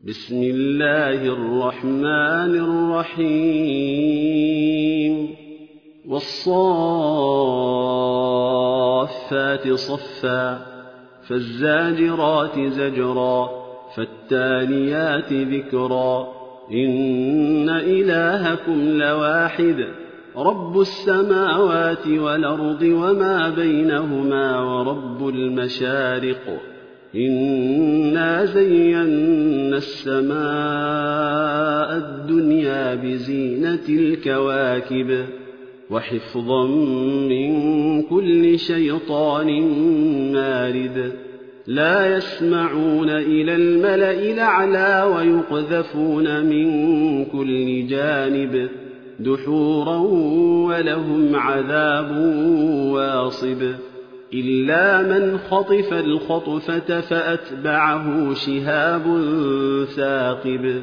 بسم الله الرحمن الرحيم والصافات صفا فالزاجرات زجرا فالتاليات ذكرا إن إلهكم لواحد رب السماوات والأرض وما بينهما ورب المشارق إنا زينا السماء الدنيا بزينة الكواكب وحفظا من كل شيطان مارد لا يسمعون إلى الملأ الأعلى ويقذفون من كل جانب دحورا ولهم عذاب واصب إلا من خطف الخطفة فأتبعه شهاب ثاقب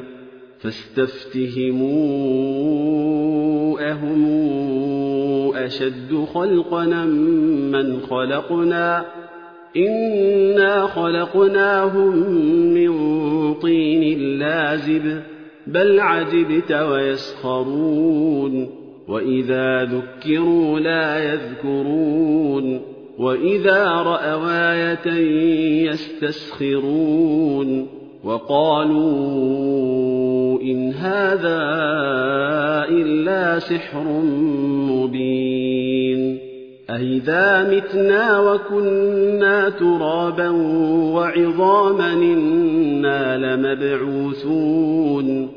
فاستفتهموا أهم أشد خلقنا من خلقنا إنا خلقناهم من طين لازب بل عجبت ويسخرون وإذا ذكروا لا يذكرون وإذا رأوا آية يستسخرون وقالوا إن هذا إلا سحر مبين أإذا متنا وكنا ترابا وعظاما إنا لمبعوثون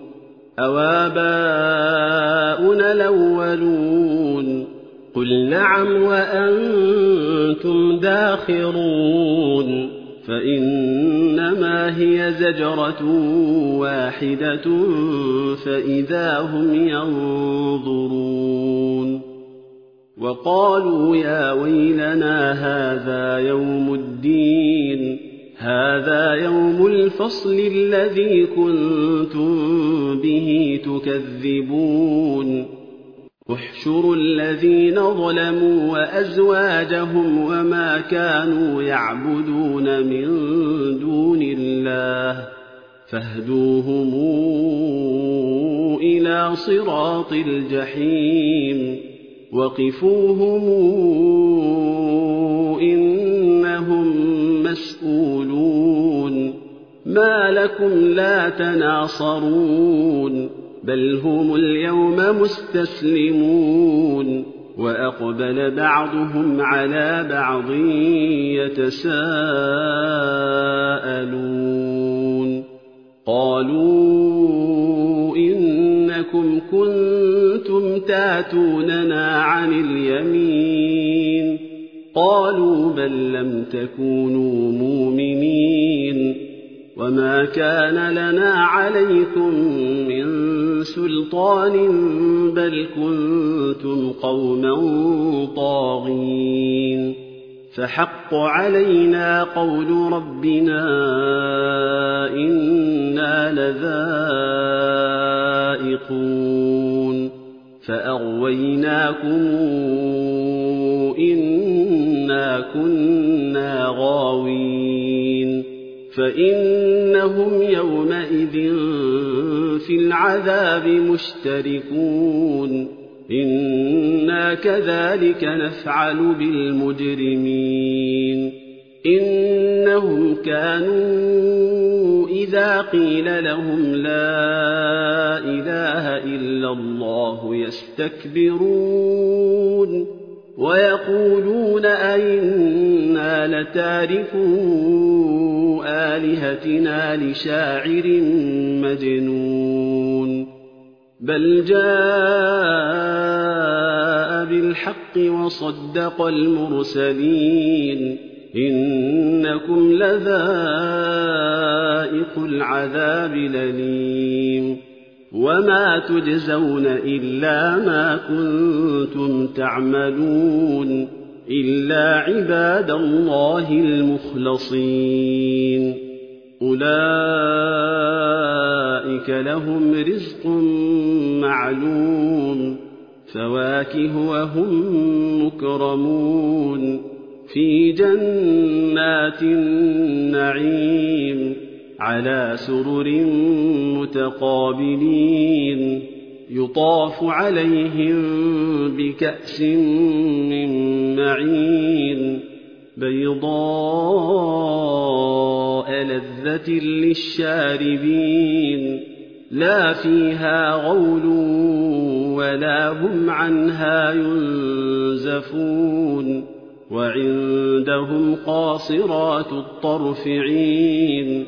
أوآباؤنا الأولون قل نعم وأنتم داخرون فإنما هي زجرة واحدة فإذا هم ينظرون وقالوا يا ويلنا هذا يوم الدين هذا يوم الفصل الذي كنتم به تكذبون احشروا الذين ظلموا وأزواجهم وما كانوا يعبدون من دون الله فاهدوهم إلى صراط الجحيم وقفوهم إنهم مسؤولون ما لكم لا تناصرون بل هم اليوم مستسلمون وأقبل بعضهم على بعض يتساءلون قالوا إنكم كنتم تاتوننا عن اليمين قالوا بل لم تكونوا مؤمنين وما كان لنا عليكم من سلطان بل كنتم قوما طاغين فحق علينا قول ربنا إنا لذائقون فأغويناكم إنا كنا غاوين فإنهم يومئذ في العذاب مشتركون إنا كذلك نفعل بالمجرمين إنهم كانوا إذا قيل لهم لا إله إلا الله يستكبرون ويقولون أئنا لتاركو آلهتنا لشاعر مجنون بل جاء بالحق وصدق المرسلين إنكم لذائق العذاب الأليم وما تجزون إلا ما كنتم تعملون إلا عباد الله المخلصين أولئك لهم رزق معلوم فواكه وهم مكرمون في جنات النعيم على سرر متقابلين يطاف عليهم بكأس من معين بيضاء لذة للشاربين لا فيها غول ولا هم عنها ينزفون وعندهم قاصرات الطرف عين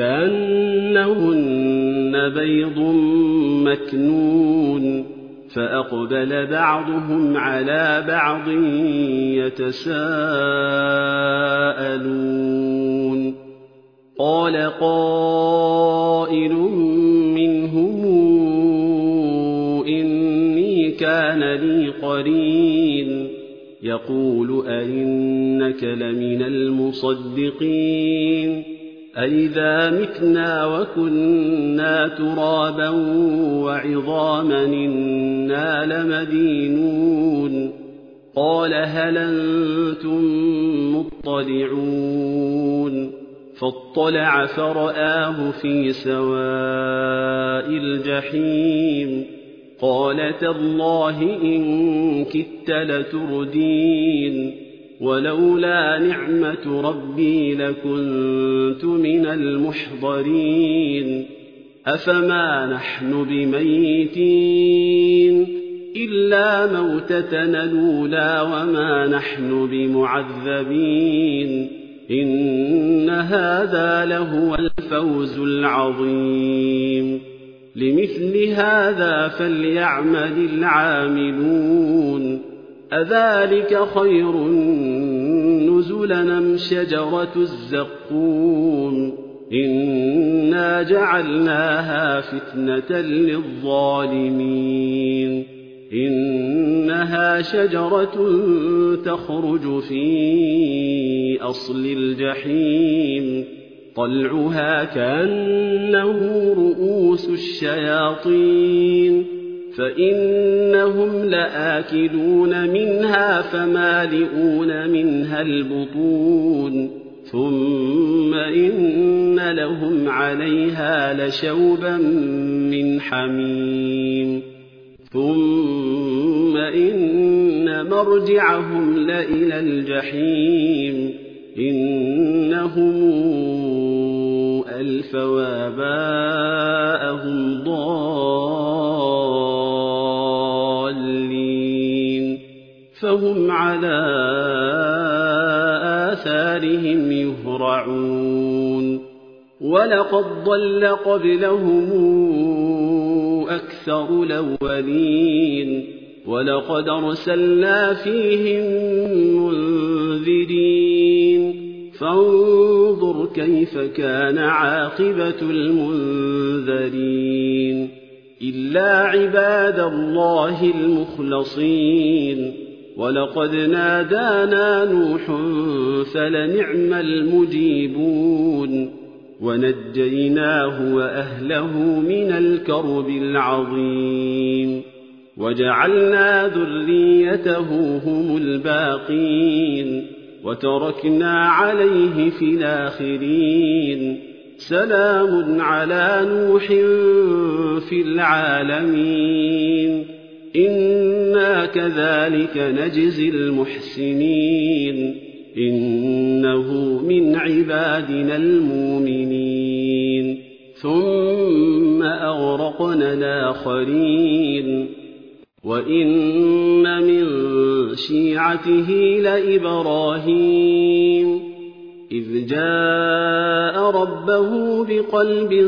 كأنهن بيض مكنون فأقبل بعضهم على بعض يتساءلون قال قائل منهم إني كان لي قرين يقول أئنك لمن المصدقين أئذا متنا وكنا ترابا وعظاما إنا لمدينون قال هل أنتم مطلعون فاطلع فرآه في سواء الجحيم قال تالله إن كدت لتردين ولولا نعمة ربي لكنت من المحضرين أفما نحن بميتين إلا موتتنا الأولى وما نحن بمعذبين إن هذا لهو الفوز العظيم لمثل هذا فليعمل العاملون أذلك خير نزلا أم شجرة الزقوم إنا جعلناها فتنة للظالمين إنها شجرة تخرج في أصل الجحيم طلعها كأنه رؤوس الشياطين فإنهم لآكلون منها فمالئون منها البطون ثم إن لهم عليها لشوبا من حميم ثم إن مرجعهم لإلى الجحيم إنهم ألفوا آباءهم ضالين فهم على آثارهم يهرعون ولقد ضل قبلهم أكثر الأولين ولقد أرسلنا فيهم منذرين فانظر كيف كان عاقبة المنذرين إلا عباد الله المخلصين ولقد نادانا نوح فلنعم المجيبون ونجيناه وأهله من الكرب العظيم وجعلنا ذريته هم الباقين وتركنا عليه في الآخرين سلام على نوح في العالمين إنا كذلك نجزي المحسنين إنه من عبادنا المؤمنين ثم أغرقنا الآخرين وإن من شيعته لإبراهيم إذ جاء ربه بقلب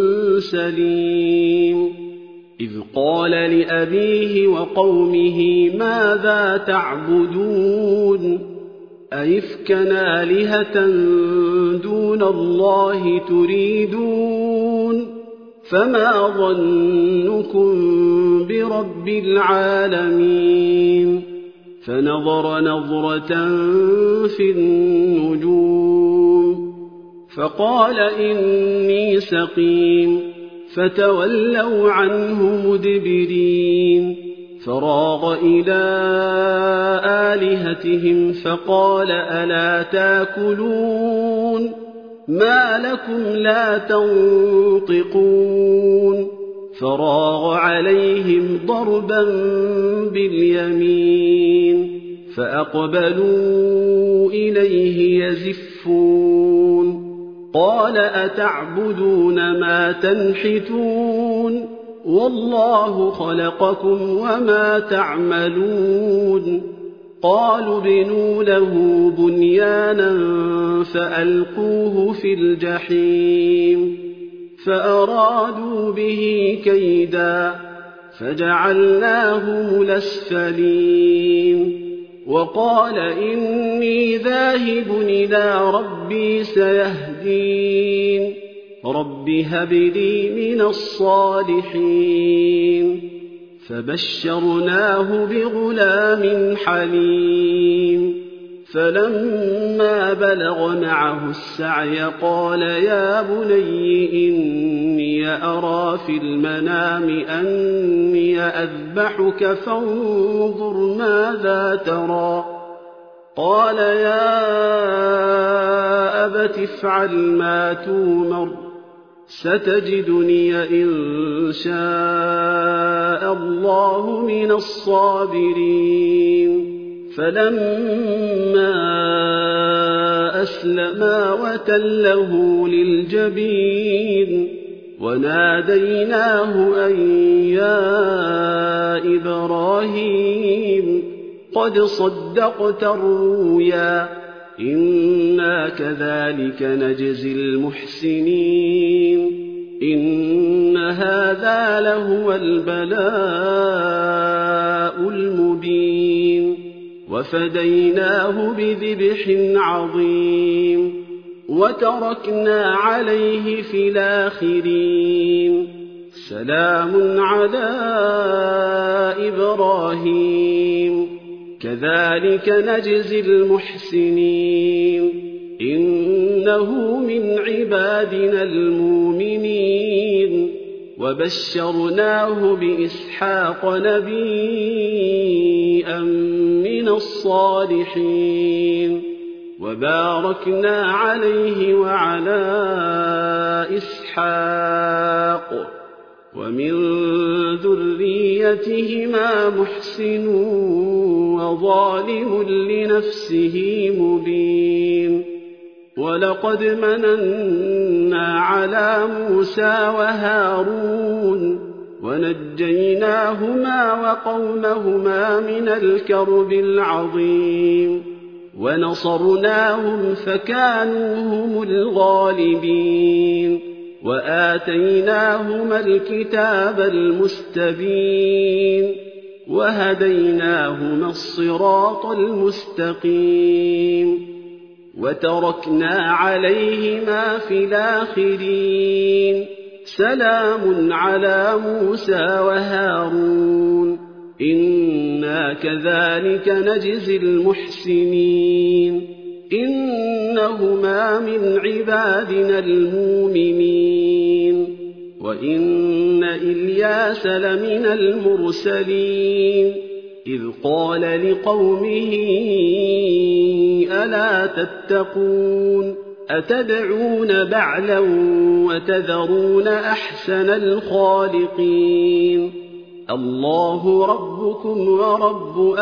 سليم إذ قال لأبيه وقومه ماذا تعبدون أئفكا آلهة دون الله تريدون فما ظنكم برب العالمين فنظر نظرة في النجوم فقال إني سقيم فتولوا عنه مدبرين فراغ إلى آلهتهم فقال ألا تاكلون ما لكم لا تنطقون فراغ عليهم ضربا باليمين فأقبلوا إليه يزفون قال أتعبدون ما تنحتون والله خلقكم وما تعملون قالوا ابنوا له بنيانا فألقوه في الجحيم فأرادوا به كيدا فجعلناهم الأسفلين وقال إني ذاهب إلى ربي سيهدين رب هب لي من الصالحين فبشرناه بغلام حليم فلما بلغ معه السعي قال يا بني إني أرى في المنام أني أذبحك فانظر ماذا ترى قال يا أبت افعل ما تؤمر ستجدني إن شاء الله من الصابرين فلما أسلما وتله للجبين وناديناه أن يا إبراهيم قد صدقت الرؤيا إنا كذلك نجزي المحسنين إن هذا لهو البلاء المبين وفديناه بذبح عظيم وتركنا عليه في الآخرين سلام على إبراهيم كذلك نجزي المحسنين إنه من عبادنا المؤمنين وبشرناه بإسحاق نبيا من الصالحين وباركنا عليه وعلى إسحاق ومن ذريتهما محسن وظالم لنفسه مبين ولقد مننا على موسى وهارون ونجيناهما وقومهما من الكرب العظيم ونصرناهم فكانوا هم الغالبين وآتيناهما الكتاب المستبين وهديناهما الصراط المستقيم وتركنا عليهما في الآخرين سلام على موسى وهارون إنا كذلك نجزي المحسنين إنهما من عبادنا المؤمنين وإن إلياس لمن المرسلين إذ قال لقومه ألا تتقون أتدعون بعلا وتذرون أحسن الخالقين الله ربكم ورب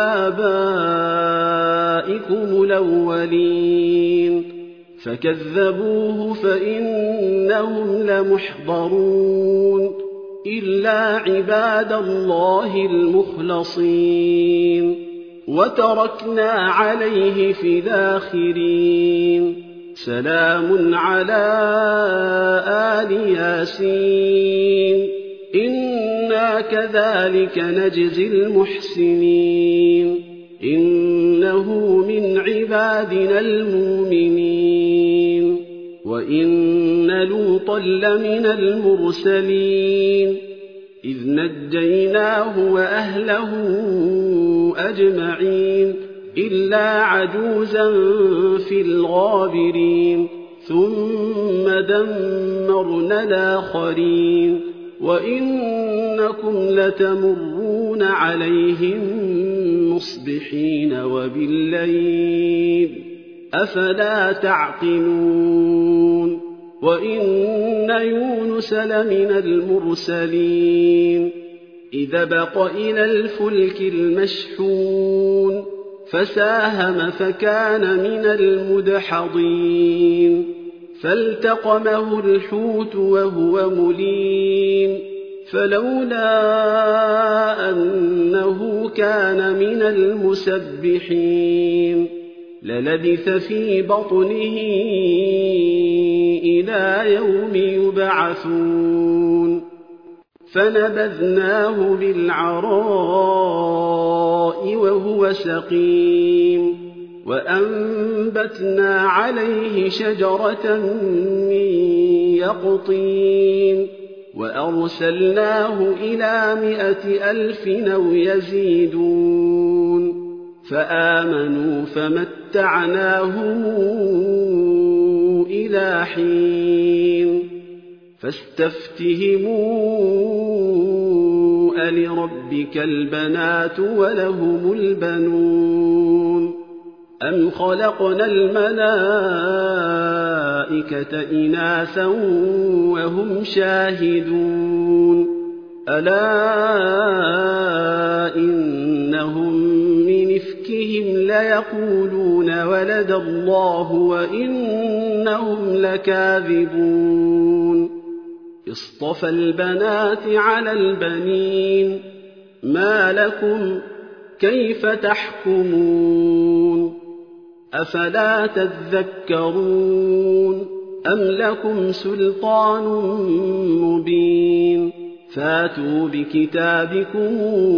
آبائكم الأولين فكذبوه فإنهم لمحضرون إلا عباد الله المخلصين وتركنا عليه في الآخرين سلام على آل ياسين إنا كذلك نجزي المحسنين إنه من عبادنا المؤمنين وإن لوطا لمن المرسلين إذ نجيناه وأهله أجمعين إلا عجوزا في الغابرين ثم دمرنا الآخرين وإنكم لتمرون عليهم مصبحين وبالليل أفلا تعقلون وإن يونس لمن المرسلين إذ بق إلى الفلك المشحون فساهم فكان من المدحضين فالتقمه الحوت وهو مليم فلولا أنه كان من المسبحين للبث في بطنه إلى يوم يبعثون فنبذناه بالعراء وهو سقيم وأنبتنا عليه شجرة من يقطين وأرسلناه إلى 100,000 أو يزيدون فآمنوا فمتعناهم إلى حين فاستفتهموا ألربك البنات ولهم البنون أم خلقنا الملائكة إناثا وهم شاهدون ألا إنهم من إفكهم ليقولون ولد الله وإنهم لكاذبون اصطفى البنات على البنين ما لكم كيف تحكمون أفلا تذكرون أم لكم سلطان مبين فاتوا بكتابكم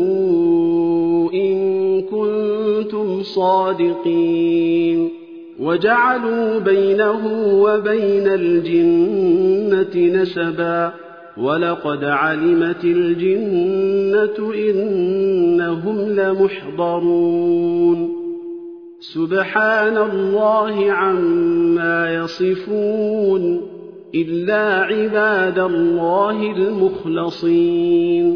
إن كنتم صادقين وجعلوا بينه وبين الجنة نسبا ولقد علمت الجنة إنهم لمحضرون سبحان الله عما يصفون إلا عباد الله المخلصين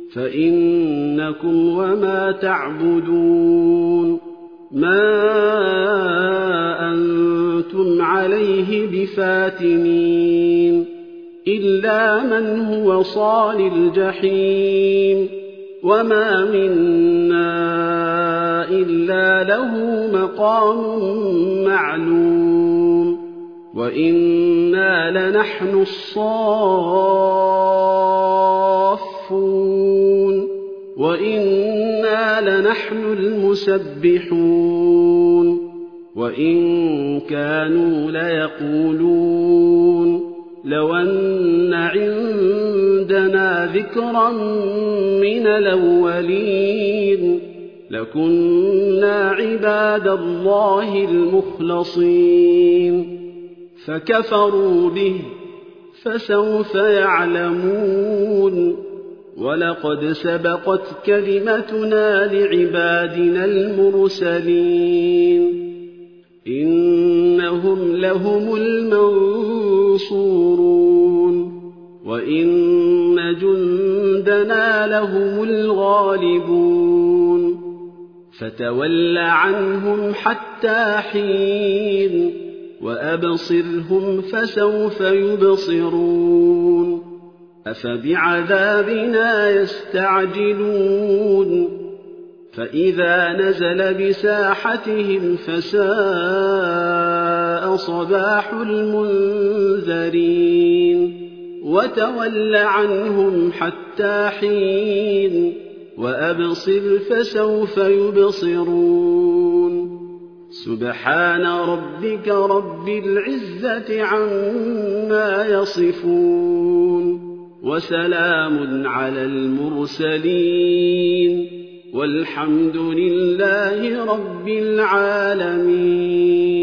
فإنكم وما تعبدون ما أنتم عليه بفاتنين إلا من هو صال الجحيم وما منا إلا له مقام معلوم وإنا لنحن الصافون وإنا لنحن المسبحون وإن كانوا ليقولون لو أن عندنا ذكرا من الأولين لكنا عباد الله المخلصين فكفروا به فسوف يعلمون ولقد سبقت كلمتنا لعبادنا المرسلين إنهم لهم المنصورون وإن جندنا لهم الغالبون فتول عنهم حتى حين وأبصرهم فسوف يبصرون أفبعذابنا يستعجلون فإذا نزل بساحتهم فساء صباح المنذرين وتول عنهم حتى حين وأبصر فسوف يبصرون سبحان ربك رب العزة عما يصفون وسلام على المرسلين والحمد لله رب العالمين.